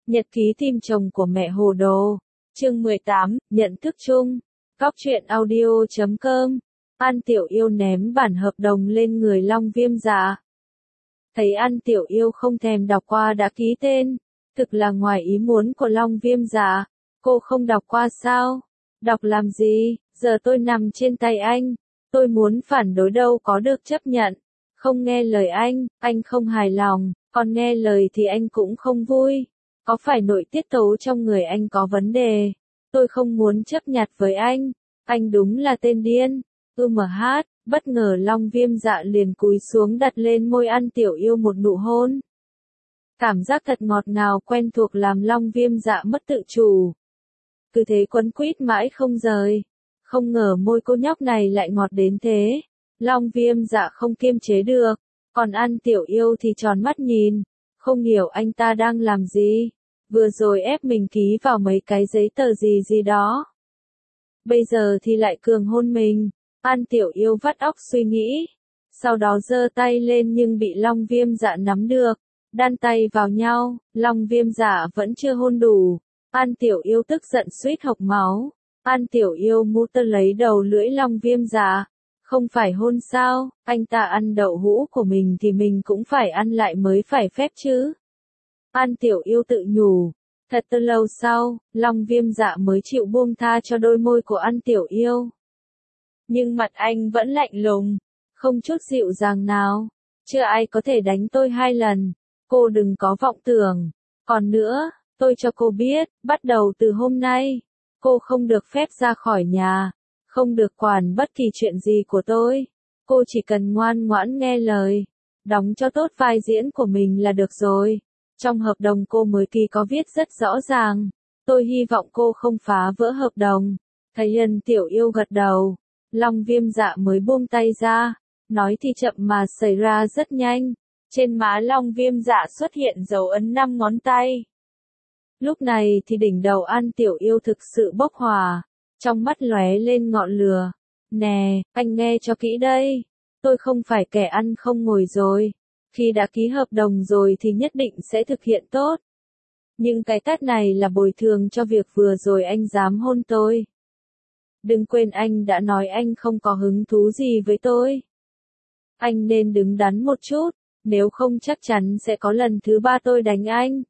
Nhật ký tìm chồng của mẹ hồ đồ. Chương 18, nhận thức chung. Góc truyện audio.com. An Tiểu Yêu ném bản hợp đồng lên người Long Viêm Dạ. Thấy An Tiểu Yêu không thèm đọc qua đã ký tên, thực là ngoài ý muốn của Long Viêm Dạ. Cô không đọc qua sao? Đọc làm gì? Giờ tôi nằm trên tay anh. Tôi muốn phản đối đâu có được chấp nhận. Không nghe lời anh không hài lòng, còn nghe lời thì anh cũng không vui. Có phải nội tiết tố trong người anh có vấn đề? Tôi không muốn chấp nhặt với anh đúng là tên điên. Bất ngờ Long Viêm Dạ liền cúi xuống đặt lên môi An Tiểu Yêu một nụ hôn. Cảm giác thật ngọt ngào quen thuộc làm Long Viêm Dạ mất tự chủ. Cứ thế quấn quýt mãi không rời. Không ngờ môi cô nhóc này lại ngọt đến thế. Long Viêm Dạ không kiềm chế được. Còn An Tiểu Yêu thì tròn mắt nhìn. Không hiểu anh ta đang làm gì. Vừa rồi ép mình ký vào mấy cái giấy tờ gì đó. Bây giờ thì lại cường hôn mình. An Tiểu Yêu vắt óc suy nghĩ. Sau đó giơ tay lên nhưng bị Long Viêm Dạ nắm được. Đan tay vào nhau, Long Viêm Dạ vẫn chưa hôn đủ. An Tiểu Yêu tức giận suýt hộc máu. An Tiểu Yêu mú tơ lấy đầu lưỡi Long Viêm Dạ. Không phải hôn sao, anh ta ăn đậu hũ của mình thì mình cũng phải ăn lại mới phải phép chứ. An Tiểu Yêu tự nhủ. Thật lâu sau, Long Viêm Dạ mới chịu buông tha cho đôi môi của An Tiểu Yêu. Nhưng mặt anh vẫn lạnh lùng, không chút dịu dàng nào. Chưa ai có thể đánh tôi 2 lần. Cô đừng có vọng tưởng. Còn nữa, tôi cho cô biết, bắt đầu từ hôm nay, cô không được phép ra khỏi nhà, không được quản bất kỳ chuyện gì của tôi. Cô chỉ cần ngoan ngoãn nghe lời, đóng cho tốt vai diễn của mình là được rồi. Trong hợp đồng cô mới ký có viết rất rõ ràng. Tôi hy vọng cô không phá vỡ hợp đồng. Thấy An Tiểu Yêu gật đầu, Long Viêm Dạ mới buông tay ra. Nói thì chậm mà xảy ra rất nhanh. Trên má Long Viêm Dạ xuất hiện dấu ấn 5 ngón tay. Lúc này thì đỉnh đầu An Tiểu Yêu thực sự bốc hỏa. Trong mắt lóe lên ngọn lửa. Nè, anh nghe cho kỹ đây. Tôi không phải kẻ ăn không ngồi rồi. Khi đã ký hợp đồng rồi thì nhất định sẽ thực hiện tốt. Nhưng cái tát này là bồi thường cho việc vừa rồi anh dám hôn tôi. Đừng quên anh đã nói anh không có hứng thú gì với tôi. Anh nên đứng đắn một chút, nếu không chắc chắn sẽ có lần thứ 3 tôi đánh anh.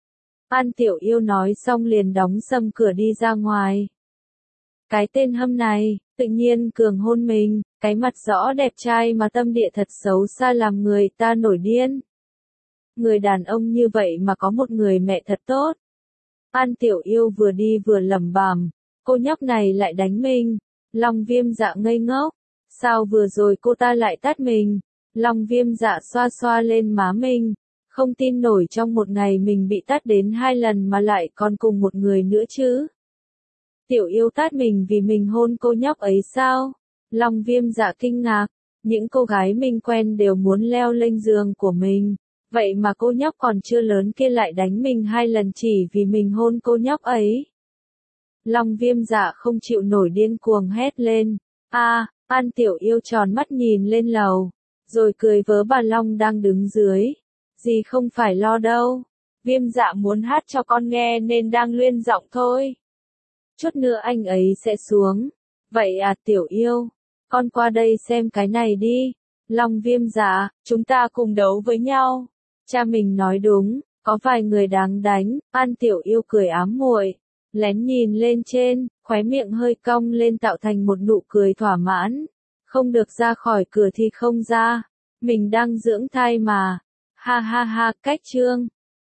An Tiểu Yêu nói xong liền đóng sầm cửa đi ra ngoài. Cái tên hâm này, tự nhiên cường hôn mình, cái mặt rõ đẹp trai mà tâm địa thật xấu xa làm người ta nổi điên. Người đàn ông như vậy mà có một người mẹ thật tốt. An Tiểu Yêu vừa đi vừa lẩm bẩm, cô nhóc này lại đánh mình. Long Viêm Dạ ngây ngốc, sao vừa rồi cô ta lại tát mình? Long Viêm Dạ xoa xoa lên má mình, không tin nổi trong một ngày mình bị tát đến 2 lần mà lại còn cùng một người nữa chứ. Tiểu Yêu tát mình vì mình hôn cô nhóc ấy sao? Long Viêm Dạ kinh ngạc, những cô gái mình quen đều muốn leo lên giường của mình, vậy mà cô nhóc còn chưa lớn kia lại đánh mình 2 lần chỉ vì mình hôn cô nhóc ấy. Long Viêm Dạ không chịu nổi điên cuồng hét lên. An Tiểu Yêu tròn mắt nhìn lên lầu, rồi cười vớ bà Long đang đứng dưới. Dì không phải lo đâu. Viêm Dạ muốn hát cho con nghe nên đang luyên giọng thôi. Chút nữa anh ấy sẽ xuống. Vậy à Tiểu Yêu, con qua đây xem cái này đi. Long Viêm Dạ, chúng ta cùng đấu với nhau. Cha mình nói đúng, có vài người đáng đánh. An Tiểu Yêu cười ám muội, lén nhìn lên trên, khóe miệng hơi cong lên tạo thành một nụ cười thỏa mãn. Không được ra khỏi cửa thì không ra. Mình đang dưỡng thai mà. Ha ha ha, cách chương.